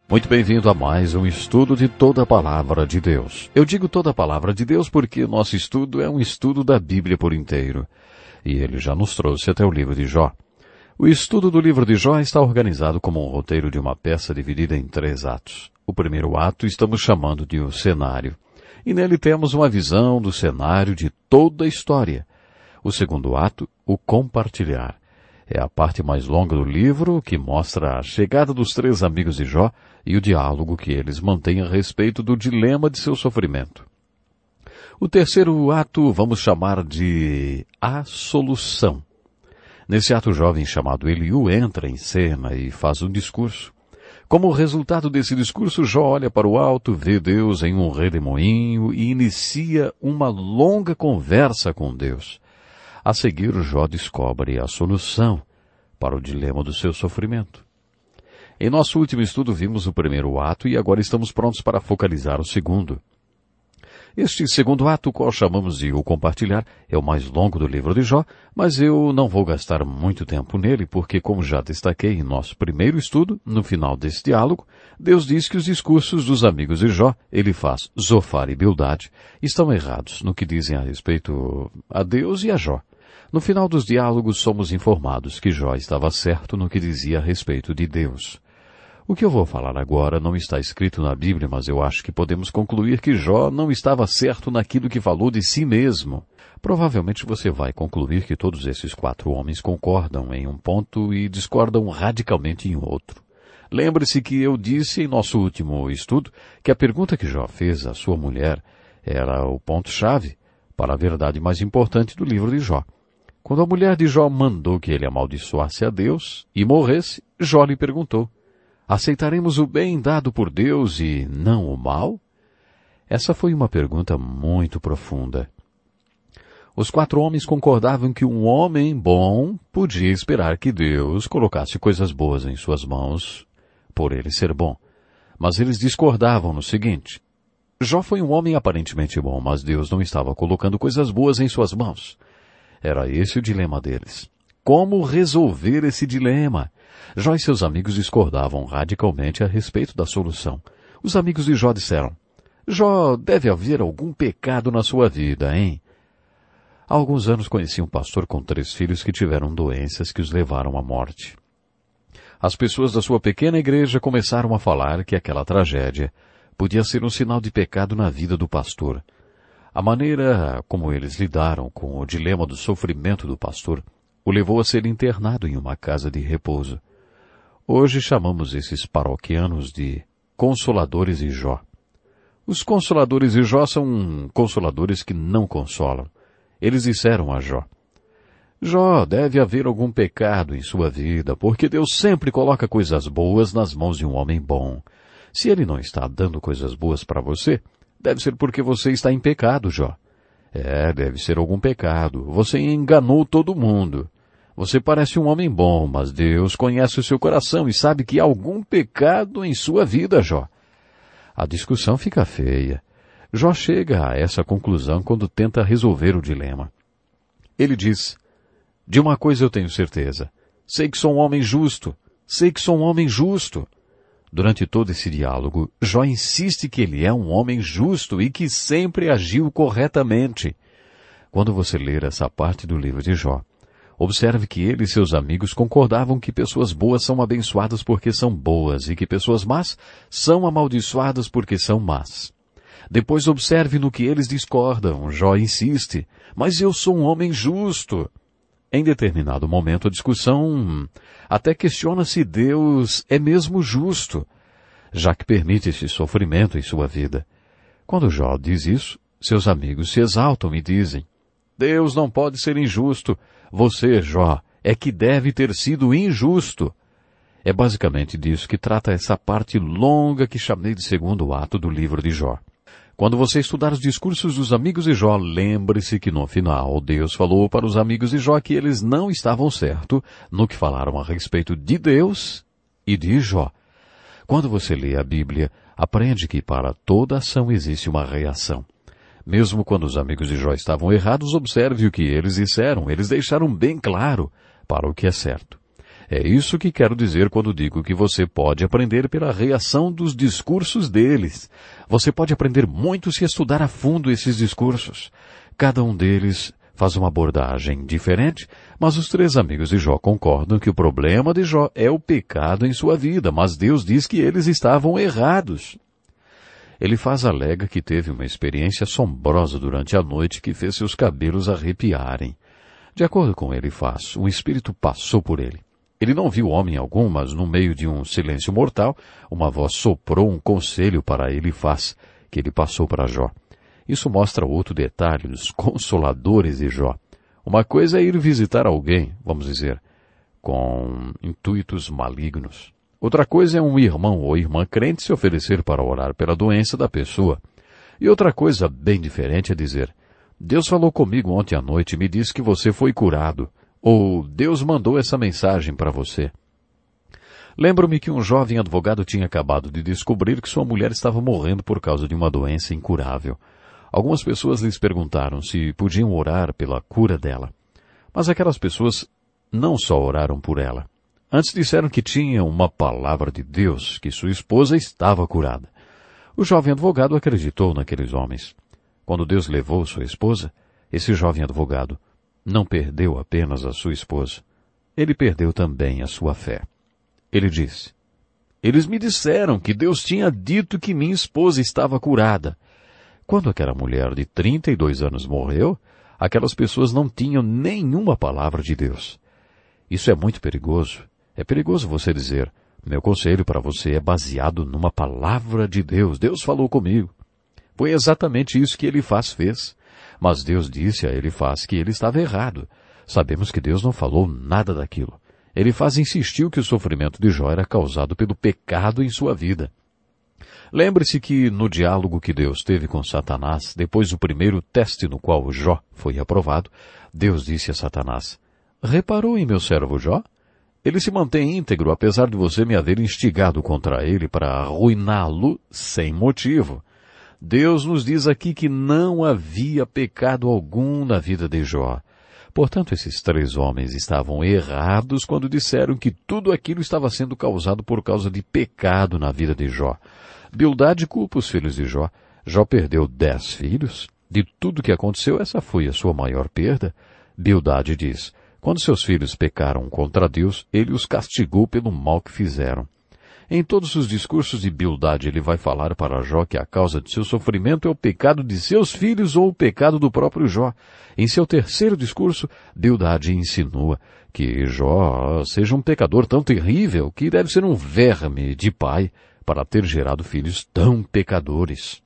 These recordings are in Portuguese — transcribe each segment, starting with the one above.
Muito bem-vindo a mais um estudo de toda a Palavra de Deus. Eu digo toda a Palavra de Deus porque nosso estudo é um estudo da Bíblia por inteiro. E ele já nos trouxe até o livro de Jó. O estudo do livro de Jó está organizado como um roteiro de uma peça dividida em 3 atos. O primeiro ato estamos chamando de o cenário. E nele temos uma visão do cenário de toda a história. O segundo ato, o compartilhar. É a parte mais longa do livro, que mostra a chegada dos 3 amigos de Jó e o diálogo que eles mantêm a respeito do dilema de seu sofrimento. O terceiro ato vamos chamar de a solução. Nesse ato, o jovem chamado Eliú entra em cena e faz um discurso. Como resultado desse discurso, Jó olha para o alto, vê Deus em um redemoinho e inicia uma longa conversa com Deus. A seguir, Jó descobre a solução para o dilema do seu sofrimento. Em nosso último estudo vimos o primeiro ato e agora estamos prontos para focalizar o segundo. Este segundo ato, qual chamamos de o compartilhar, é o mais longo do livro de Jó, mas eu não vou gastar muito tempo nele porque, como já destaquei em nosso primeiro estudo, no final desse diálogo, Deus diz que os discursos dos amigos de Jó, Elifaz, Zofar e Bildade, estão errados no que dizem a respeito a Deus e a Jó. No final dos diálogos somos informados que Jó estava certo no que dizia a respeito de Deus. O que eu vou falar agora não está escrito na Bíblia, mas eu acho que podemos concluir que Jó não estava certo naquilo que falou de si mesmo. Provavelmente você vai concluir que todos esses 4 homens concordam em um ponto e discordam radicalmente em outro. Lembre-se que eu disse em nosso último estudo que a pergunta que Jó fez à sua mulher era o ponto-chave para a verdade mais importante do livro de Jó. Quando a mulher de Jó mandou que ele amaldiçoasse a Deus e morresse, Jó lhe perguntou: aceitaremos o bem dado por Deus e não o mal? Essa foi uma pergunta muito profunda. Os 4 homens concordavam que um homem bom podia esperar que Deus colocasse coisas boas em suas mãos, por ele ser bom. Mas eles discordavam no seguinte: Jó foi um homem aparentemente bom, mas Deus não estava colocando coisas boas em suas mãos. Era esse o dilema deles. Como resolver esse dilema? Jó e seus amigos discordavam radicalmente a respeito da solução. Os amigos de Jó disseram: Jó, deve haver algum pecado na sua vida, hein? Há alguns anos conheci um pastor com 3 filhos que tiveram doenças que os levaram à morte. As pessoas da sua pequena igreja começaram a falar que aquela tragédia podia ser um sinal de pecado na vida do pastor. A maneira como eles lidaram com o dilema do sofrimento do pastor o levou a ser internado em uma casa de repouso. Hoje chamamos esses paroquianos de Consoladores de Jó. Os Consoladores de Jó são consoladores que não consolam. Eles disseram a Jó: Jó, deve haver algum pecado em sua vida, porque Deus sempre coloca coisas boas nas mãos de um homem bom. Se ele não está dando coisas boas para você, deve ser porque você está em pecado, Jó. Deve ser algum pecado. Você enganou todo mundo. Você parece um homem bom, mas Deus conhece o seu coração e sabe que há algum pecado em sua vida, Jó. A discussão fica feia. Jó chega a essa conclusão quando tenta resolver o dilema. Ele diz: de uma coisa eu tenho certeza. Sei que sou um homem justo. Sei que sou um homem justo. Durante todo esse diálogo, Jó insiste que ele é um homem justo e que sempre agiu corretamente. Quando você ler essa parte do livro de Jó, observe que ele e seus amigos concordavam que pessoas boas são abençoadas porque são boas e que pessoas más são amaldiçoadas porque são más. Depois observe no que eles discordam. Jó insiste: mas eu sou um homem justo. Em determinado momento a discussão até questiona se Deus é mesmo justo, já que permite esse sofrimento em sua vida. Quando Jó diz isso, seus amigos se exaltam e dizem: Deus não pode ser injusto. Você, Jó, é que deve ter sido injusto. É basicamente disso que trata essa parte longa que chamei de segundo ato do livro de Jó. Quando você estudar os discursos dos amigos de Jó, lembre-se que no final Deus falou para os amigos de Jó que eles não estavam certos no que falaram a respeito de Deus e de Jó. Quando você lê a Bíblia, aprende que para toda ação existe uma reação. Mesmo quando os amigos de Jó estavam errados, observe o que eles disseram. Eles deixaram bem claro para o que é certo. É isso que quero dizer quando digo que você pode aprender pela reação dos discursos deles. Você pode aprender muito se estudar a fundo esses discursos. Cada um deles faz uma abordagem diferente, mas os três amigos de Jó concordam que o problema de Jó é o pecado em sua vida, mas Deus diz que eles estavam errados. Elifaz alega que teve uma experiência assombrosa durante a noite que fez seus cabelos arrepiarem. De acordo com Elifaz, um espírito passou por ele. Ele não viu homem algum, mas no meio de um silêncio mortal, uma voz soprou um conselho para Elifaz, que ele passou para Jó. Isso mostra outro detalhe dos consoladores de Jó. Uma coisa é ir visitar alguém, vamos dizer, com intuitos malignos. Outra coisa é um irmão ou irmã crente se oferecer para orar pela doença da pessoa. E outra coisa bem diferente é dizer, Deus falou comigo ontem à noite e me disse que você foi curado. Ou Deus mandou essa mensagem para você. Lembro-me que um jovem advogado tinha acabado de descobrir que sua mulher estava morrendo por causa de uma doença incurável. Algumas pessoas lhes perguntaram se podiam orar pela cura dela. Mas aquelas pessoas não só oraram por ela. Antes disseram que tinham uma palavra de Deus, que sua esposa estava curada. O jovem advogado acreditou naqueles homens. Quando Deus levou sua esposa, esse jovem advogado não perdeu apenas a sua esposa. Ele perdeu também a sua fé. Ele disse, eles me disseram que Deus tinha dito que minha esposa estava curada. Quando aquela mulher de 32 anos morreu, aquelas pessoas não tinham nenhuma palavra de Deus. Isso é muito perigoso. É perigoso você dizer, meu conselho para você é baseado numa palavra de Deus. Deus falou comigo. Foi exatamente isso que Elifaz fez. Mas Deus disse a Elifaz que ele estava errado. Sabemos que Deus não falou nada daquilo. Elifaz insistiu que o sofrimento de Jó era causado pelo pecado em sua vida. Lembre-se que no diálogo que Deus teve com Satanás, depois do primeiro teste no qual Jó foi aprovado, Deus disse a Satanás, reparou em meu servo Jó? Ele se mantém íntegro apesar de você me haver instigado contra ele para arruiná-lo sem motivo. Deus nos diz aqui que não havia pecado algum na vida de Jó. Portanto, esses três homens estavam errados quando disseram que tudo aquilo estava sendo causado por causa de pecado na vida de Jó. Bildade culpa os filhos de Jó. Jó perdeu 10 filhos. De tudo que aconteceu, essa foi a sua maior perda. Bildade diz, quando seus filhos pecaram contra Deus, ele os castigou pelo mal que fizeram. Em todos os discursos de Bildade, ele vai falar para Jó que a causa de seu sofrimento é o pecado de seus filhos ou o pecado do próprio Jó. Em seu terceiro discurso, Bildade insinua que Jó seja um pecador tão terrível que deve ser um verme de pai para ter gerado filhos tão pecadores.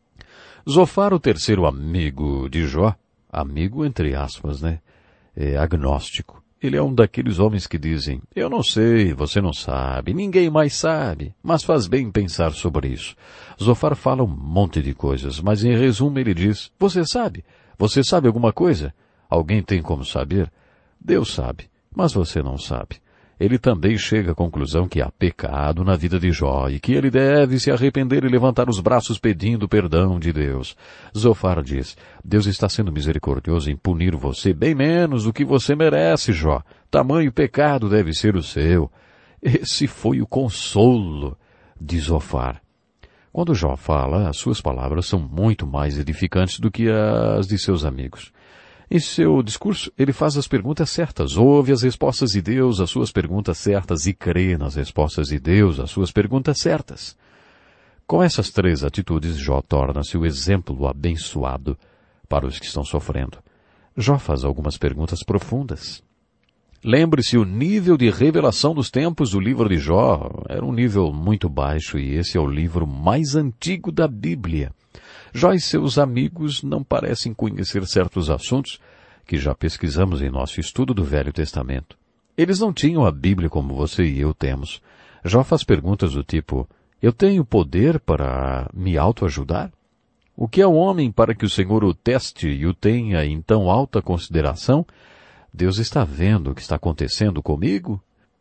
Zofar, o terceiro amigo de Jó, amigo entre aspas, é agnóstico. Ele é um daqueles homens que dizem, eu não sei, você não sabe, ninguém mais sabe, mas faz bem pensar sobre isso. Zofar fala um monte de coisas, mas em resumo ele diz, você sabe? Você sabe alguma coisa? Alguém tem como saber? Deus sabe, mas você não sabe. Ele também chega à conclusão que há pecado na vida de Jó e que ele deve se arrepender e levantar os braços pedindo perdão de Deus. Zofar diz, Deus está sendo misericordioso em punir você bem menos do que você merece, Jó. Tamanho pecado deve ser o seu. Esse foi o consolo de Zofar. Quando Jó fala, as suas palavras são muito mais edificantes do que as de seus amigos. Em seu discurso, ele faz as perguntas certas, ouve as respostas de Deus às suas perguntas certas e crê nas respostas de Deus às suas perguntas certas. Com essas três atitudes, Jó torna-se o exemplo abençoado para os que estão sofrendo. Jó faz algumas perguntas profundas. Lembre-se, o nível de revelação dos tempos do livro de Jó era um nível muito baixo e esse é o livro mais antigo da Bíblia. Jó e seus amigos não parecem conhecer certos assuntos que já pesquisamos em nosso estudo do Velho Testamento. Eles não tinham a Bíblia como você e eu temos. Jó faz perguntas do tipo, eu tenho poder para me autoajudar? O que é o homem para que o Senhor o teste e o tenha em tão alta consideração? Deus está vendo o que está acontecendo comigo?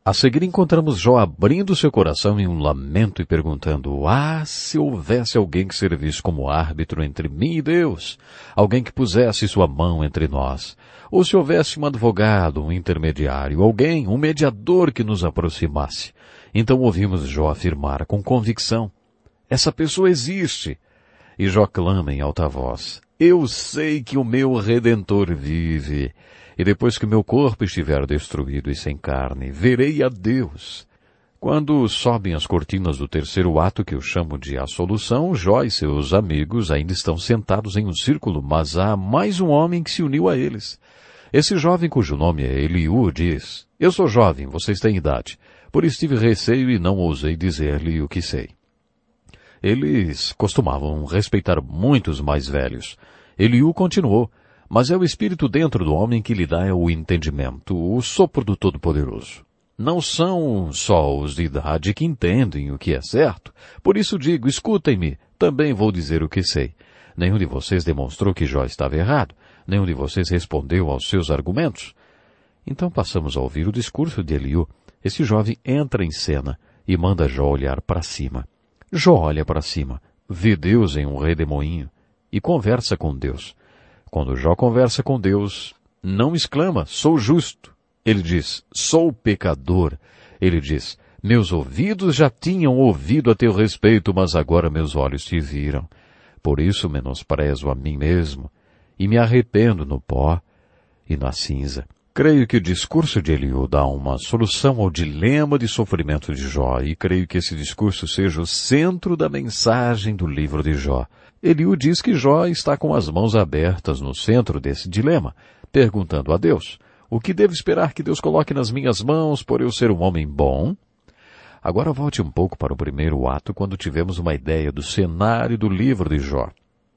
A seguir encontramos Jó abrindo seu coração em um lamento e perguntando: se houvesse alguém que servisse como árbitro entre mim e Deus, alguém que pusesse sua mão entre nós, ou se houvesse um advogado, um intermediário, alguém, um mediador que nos aproximasse. Então ouvimos Jó afirmar com convicção: essa pessoa existe. E Jó clama em alta voz: eu sei que o meu Redentor vive. E depois que meu corpo estiver destruído e sem carne, verei a Deus. Quando sobem as cortinas do terceiro ato, que eu chamo de A Solução, Jó e seus amigos ainda estão sentados em um círculo, mas há mais um homem que se uniu a eles. Esse jovem, cujo nome é Eliú, diz: eu sou jovem, vocês têm idade, por isso tive receio e não ousei dizer-lhe o que sei. Eles costumavam respeitar muito os mais velhos. Eliú continuou: mas é o Espírito dentro do homem que lhe dá o entendimento, o sopro do Todo-Poderoso. Não são só os de idade que entendem o que é certo. Por isso digo, escutem-me, também vou dizer o que sei. Nenhum de vocês demonstrou que Jó estava errado. Nenhum de vocês respondeu aos seus argumentos. Então passamos a ouvir o discurso de Eliú. Esse jovem entra em cena e manda Jó olhar para cima. Jó olha para cima, vê Deus em um redemoinho e conversa com Deus. Quando Jó conversa com Deus, não exclama: sou justo. Ele diz: sou pecador. Ele diz: meus ouvidos já tinham ouvido a teu respeito, mas agora meus olhos te viram. Por isso menosprezo a mim mesmo e me arrependo no pó e na cinza. Creio que o discurso de Eliú dá uma solução ao dilema de sofrimento de Jó, e creio que esse discurso seja o centro da mensagem do livro de Jó. Eliú diz que Jó está com as mãos abertas no centro desse dilema, perguntando a Deus: o que devo esperar que Deus coloque nas minhas mãos por eu ser um homem bom? Agora volte um pouco para o primeiro ato, quando tivemos uma ideia do cenário do livro de Jó.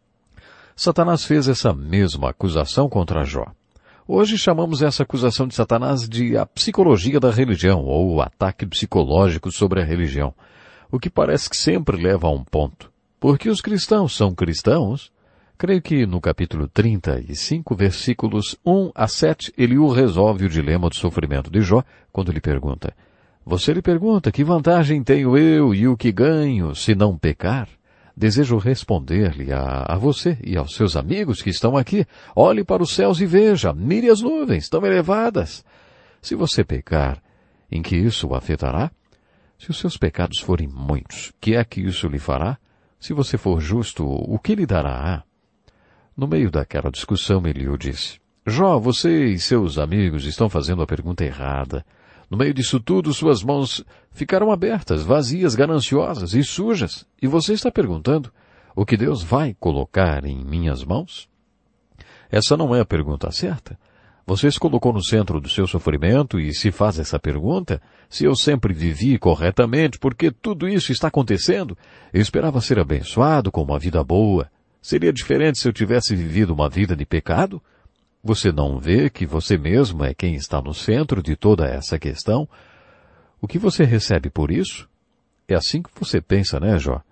Satanás fez essa mesma acusação contra Jó. Hoje chamamos essa acusação de Satanás de a psicologia da religião, ou o ataque psicológico sobre a religião, o que parece que sempre leva a um ponto. Porque os cristãos são cristãos? Creio que no capítulo 35, versículos 1 a 7, Eliú resolve o dilema do sofrimento de Jó, quando lhe pergunta: você lhe pergunta, que vantagem tenho eu e o que ganho se não pecar? Desejo responder-lhe a você e aos seus amigos que estão aqui: olhe para os céus e veja, mire as nuvens tão elevadas. Se você pecar, em que isso o afetará? Se os seus pecados forem muitos, que é que isso lhe fará? Se você for justo, o que lhe dará? No meio daquela discussão, Eliú disse: Jó, você e seus amigos estão fazendo a pergunta errada. No meio disso tudo, suas mãos ficaram abertas, vazias, gananciosas e sujas. E você está perguntando: o que Deus vai colocar em minhas mãos? Essa não é a pergunta certa. Você se colocou no centro do seu sofrimento e se faz essa pergunta: se eu sempre vivi corretamente, por que tudo isso está acontecendo? Eu esperava ser abençoado com uma vida boa. Seria diferente se eu tivesse vivido uma vida de pecado? Você não vê que você mesmo é quem está no centro de toda essa questão? O que você recebe por isso? É assim que você pensa, né, Jó?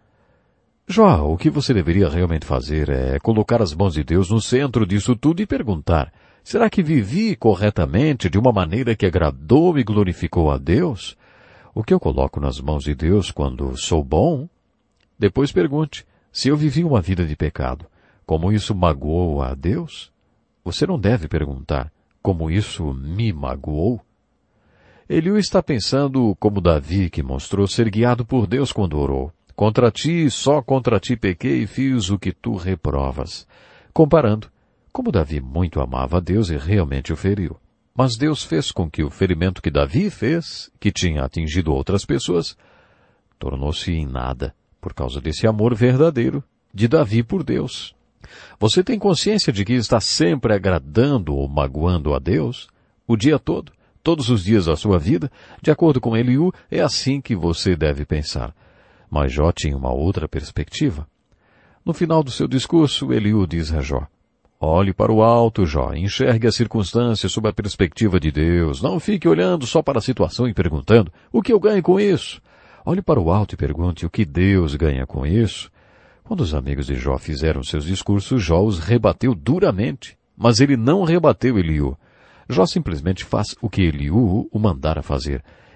Jó, o que você deveria realmente fazer é colocar as mãos de Deus no centro disso tudo e perguntar: será que vivi corretamente de uma maneira que agradou e glorificou a Deus? O que eu coloco nas mãos de Deus quando sou bom? Depois pergunte: se eu vivi uma vida de pecado, como isso magoou a Deus? Você não deve perguntar: como isso me magoou? Eliú está pensando como Davi, que mostrou ser guiado por Deus quando orou: contra ti, só contra ti pequei e fiz o que tu reprovas. Comparando, como Davi muito amava a Deus e realmente o feriu. Mas Deus fez com que o ferimento que Davi fez, que tinha atingido outras pessoas, tornou-se em nada, por causa desse amor verdadeiro de Davi por Deus. Você tem consciência de que está sempre agradando ou magoando a Deus? O dia todo, todos os dias da sua vida? De acordo com Eliú, é assim que você deve pensar. Mas Jó tinha uma outra perspectiva. No final do seu discurso, Eliú diz a Jó: olhe para o alto, Jó, enxergue as circunstâncias sob a perspectiva de Deus. Não fique olhando só para a situação e perguntando: o que eu ganho com isso? Olhe para o alto e pergunte: o que Deus ganha com isso? Quando os amigos de Jó fizeram seus discursos, Jó os rebateu duramente. Mas ele não rebateu Eliú. Jó simplesmente faz o que Eliú o mandara fazer.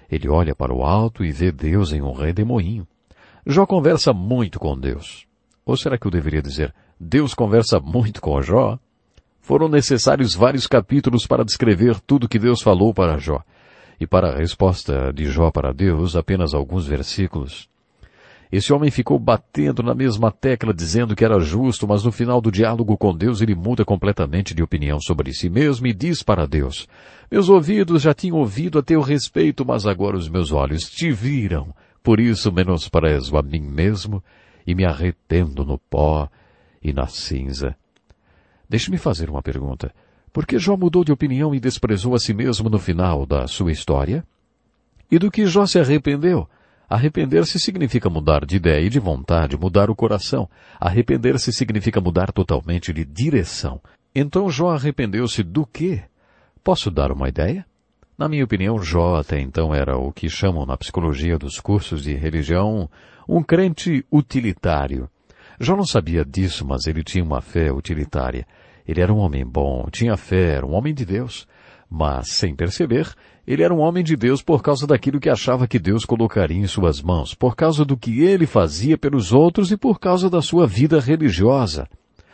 Ele olha para o alto e vê Deus em um redemoinho. Jó conversa muito com Deus. Ou será que eu deveria dizer, Deus conversa muito com Jó? Foram necessários vários capítulos para descrever tudo que Deus falou para Jó. E para a resposta de Jó para Deus, apenas alguns versículos. Esse homem ficou batendo na mesma tecla dizendo que era justo, mas no final do diálogo com Deus ele muda completamente de opinião sobre si mesmo e diz para Deus, meus ouvidos já tinham ouvido a teu respeito, mas agora os meus olhos te viram. Por isso menosprezo a mim mesmo e me arrependo no pó e na cinza. Deixe-me fazer uma pergunta. Por que Jó mudou de opinião e desprezou a si mesmo no final da sua história? E do que Jó se arrependeu? Arrepender-se significa mudar de ideia e de vontade, mudar o coração. Arrepender-se significa mudar totalmente de direção. Então Jó arrependeu-se do quê? Posso dar uma ideia? Na minha opinião, Jó até então era o que chamam na psicologia dos cursos de religião um crente utilitário. Jó não sabia disso, mas ele tinha uma fé utilitária. Ele era um homem bom, tinha fé, era um homem de Deus. Mas, sem perceber, ele era um homem de Deus por causa daquilo que achava que Deus colocaria em suas mãos, por causa do que ele fazia pelos outros e por causa da sua vida religiosa.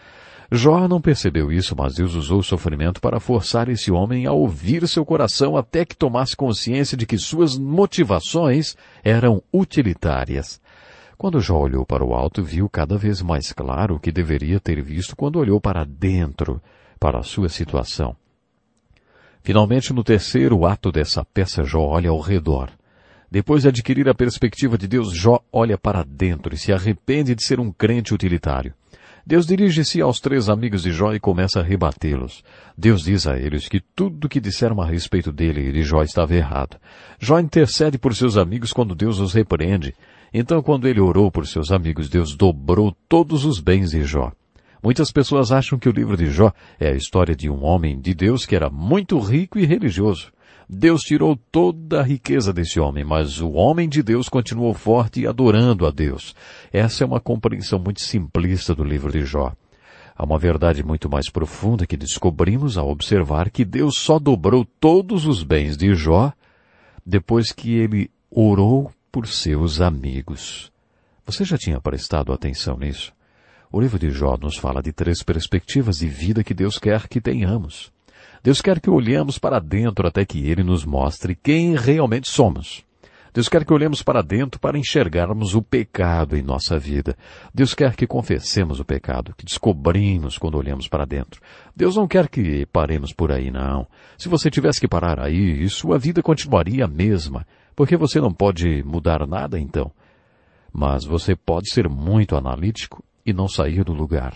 Jó não percebeu isso, mas Deus usou o sofrimento para forçar esse homem a ouvir seu coração até que tomasse consciência de que suas motivações eram utilitárias. Quando Jó olhou para o alto, viu cada vez mais claro o que deveria ter visto quando olhou para dentro, para a sua situação. Finalmente, no terceiro ato dessa peça, Jó olha ao redor. Depois de adquirir a perspectiva de Deus, Jó olha para dentro e se arrepende de ser um crente utilitário. Deus dirige-se aos 3 amigos de Jó e começa a rebatê-los. Deus diz a eles que tudo o que disseram a respeito dele e de Jó estava errado. Jó intercede por seus amigos quando Deus os repreende. Então, quando ele orou por seus amigos, Deus dobrou todos os bens de Jó. Muitas pessoas acham que o livro de Jó é a história de um homem de Deus que era muito rico e religioso. Deus tirou toda a riqueza desse homem, mas o homem de Deus continuou forte e adorando a Deus. Essa é uma compreensão muito simplista do livro de Jó. Há uma verdade muito mais profunda que descobrimos ao observar que Deus só dobrou todos os bens de Jó depois que ele orou por seus amigos. Você já tinha prestado atenção nisso? O livro de Jó nos fala de 3 perspectivas de vida que Deus quer que tenhamos. Deus quer que olhemos para dentro até que Ele nos mostre quem realmente somos. Deus quer que olhemos para dentro para enxergarmos o pecado em nossa vida. Deus quer que confessemos o pecado, que descobrimos quando olhamos para dentro. Deus não quer que paremos por aí, não. Se você tivesse que parar aí, sua vida continuaria a mesma, porque você não pode mudar nada então. Mas você pode ser muito analítico e não sair do lugar.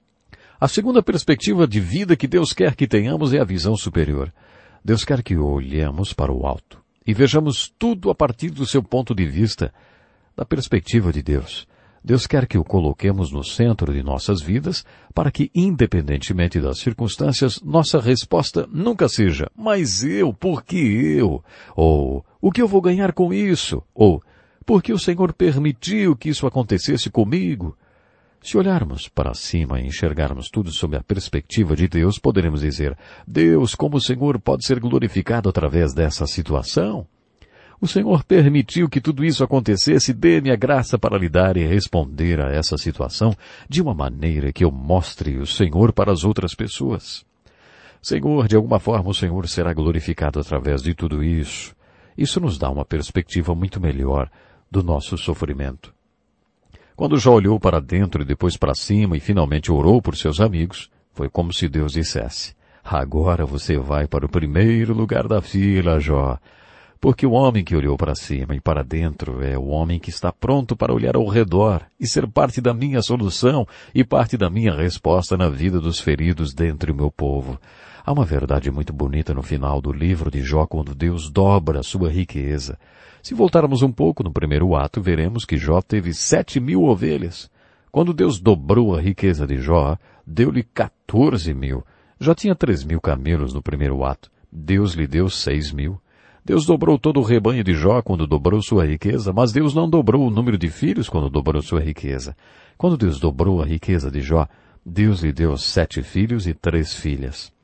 A segunda perspectiva de vida que Deus quer que tenhamos é a visão superior. Deus quer que olhemos para o alto e vejamos tudo a partir do seu ponto de vista, da perspectiva de Deus. Deus quer que o coloquemos no centro de nossas vidas para que, independentemente das circunstâncias, nossa resposta nunca seja, mas eu, por que eu? Ou, o que eu vou ganhar com isso? Ou, por que o Senhor permitiu que isso acontecesse comigo? Se olharmos para cima e enxergarmos tudo sob a perspectiva de Deus, poderemos dizer, Deus, como o Senhor pode ser glorificado através dessa situação? O Senhor permitiu que tudo isso acontecesse, dê-me a graça para lidar e responder a essa situação de uma maneira que eu mostre o Senhor para as outras pessoas. Senhor, de alguma forma o Senhor será glorificado através de tudo isso. Isso nos dá uma perspectiva muito melhor do nosso sofrimento. Quando Jó olhou para dentro e depois para cima e finalmente orou por seus amigos, foi como se Deus dissesse, agora você vai para o primeiro lugar da fila, Jó. Porque o homem que olhou para cima e para dentro é o homem que está pronto para olhar ao redor e ser parte da minha solução e parte da minha resposta na vida dos feridos dentre o meu povo. Há uma verdade muito bonita no final do livro de Jó quando Deus dobra a sua riqueza. Se voltarmos um pouco no primeiro ato, veremos que Jó teve 7.000 ovelhas. Quando Deus dobrou a riqueza de Jó, deu-lhe 14.000. Já tinha 3.000 camelos no primeiro ato. Deus lhe deu 6.000. Deus dobrou todo o rebanho de Jó quando dobrou sua riqueza, mas Deus não dobrou o número de filhos quando dobrou sua riqueza. Quando Deus dobrou a riqueza de Jó, Deus lhe deu 7 filhos e 3 filhas.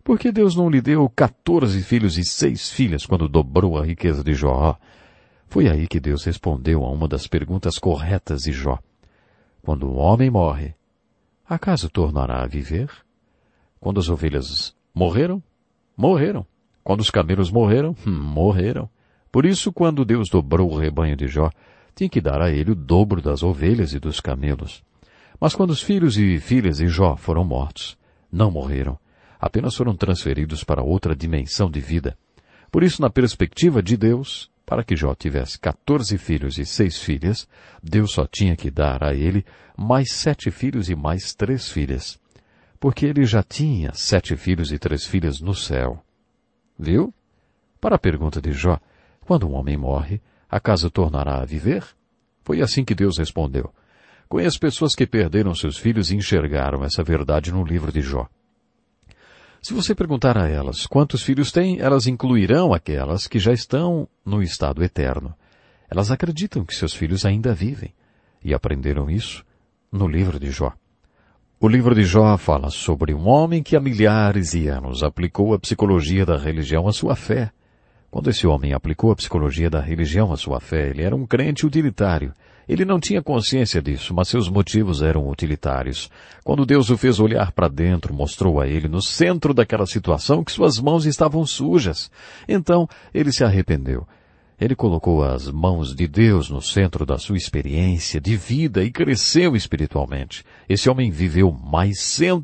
Por que Deus não lhe deu 14 filhos e 6 filhas quando dobrou a riqueza de Jó? Foi aí que Deus respondeu a uma das perguntas corretas de Jó. Quando um homem morre, acaso tornará a viver? Quando as ovelhas morreram? Morreram. Quando os camelos morreram? Morreram. Por isso, quando Deus dobrou o rebanho de Jó, tinha que dar a ele o dobro das ovelhas e dos camelos. Mas quando os filhos e filhas de Jó foram mortos, não morreram, apenas foram transferidos para outra dimensão de vida. Por isso, na perspectiva de Deus, para que Jó tivesse 14 filhos e 6 filhas, Deus só tinha que dar a ele mais 7 filhos e mais 3 filhas. Porque ele já tinha 7 filhos e 3 filhas no céu. Viu? Para a pergunta de Jó, quando um homem morre, acaso tornará a viver? Foi assim que Deus respondeu. Conheço pessoas que perderam seus filhos e enxergaram essa verdade no livro de Jó. Se você perguntar a elas quantos filhos têm, elas incluirão aquelas que já estão no estado eterno. Elas acreditam que seus filhos ainda vivem e aprenderam isso no livro de Jó. O livro de Jó fala sobre um homem que há milhares de anos aplicou a psicologia da religião à sua fé. Quando esse homem aplicou a psicologia da religião à sua fé, ele era um crente utilitário. Ele não tinha consciência disso, mas seus motivos eram utilitários. Quando Deus o fez olhar para dentro, mostrou a ele, no centro daquela situação, que suas mãos estavam sujas. Então, ele se arrependeu. Ele colocou as mãos de Deus no centro da sua experiência de vida e cresceu espiritualmente. Esse homem viveu mais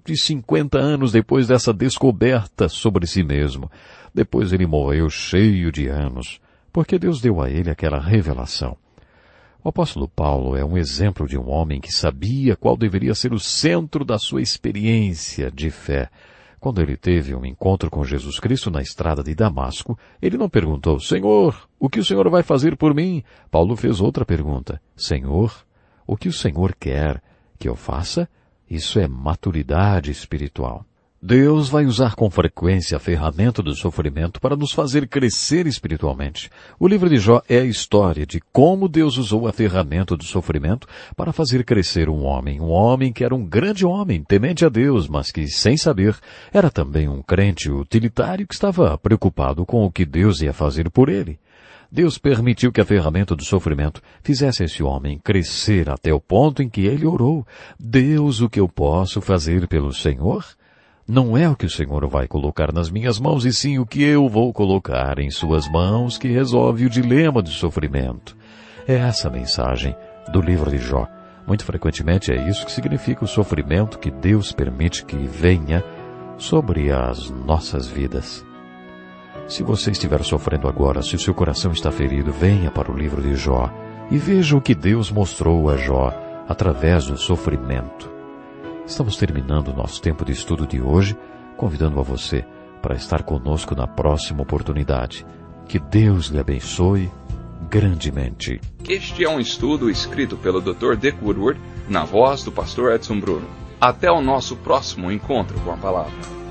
150 anos depois dessa descoberta sobre si mesmo. Depois ele morreu cheio de anos, porque Deus deu a ele aquela revelação. O apóstolo Paulo é um exemplo de um homem que sabia qual deveria ser o centro da sua experiência de fé. Quando ele teve um encontro com Jesus Cristo na estrada de Damasco, ele não perguntou, Senhor, o que o Senhor vai fazer por mim? Paulo fez outra pergunta, Senhor, o que o Senhor quer que eu faça? Isso é maturidade espiritual. Deus vai usar com frequência a ferramenta do sofrimento para nos fazer crescer espiritualmente. O livro de Jó é a história de como Deus usou a ferramenta do sofrimento para fazer crescer um homem que era um grande homem, temente a Deus, mas que, sem saber, era também um crente utilitário que estava preocupado com o que Deus ia fazer por ele. Deus permitiu que a ferramenta do sofrimento fizesse esse homem crescer até o ponto em que ele orou, Deus, o que eu posso fazer pelo Senhor? Não é o que o Senhor vai colocar nas minhas mãos, e sim o que eu vou colocar em suas mãos que resolve o dilema do sofrimento. É essa a mensagem do livro de Jó. Muito frequentemente é isso que significa o sofrimento que Deus permite que venha sobre as nossas vidas. Se você estiver sofrendo agora, se o seu coração está ferido, venha para o livro de Jó e veja o que Deus mostrou a Jó através do sofrimento. Estamos terminando o nosso tempo de estudo de hoje, convidando a você para estar conosco na próxima oportunidade. Que Deus lhe abençoe grandemente. Este é um estudo escrito pelo Dr. Dick Woodward, na voz do pastor Edson Bruno. Até o nosso próximo encontro com a palavra.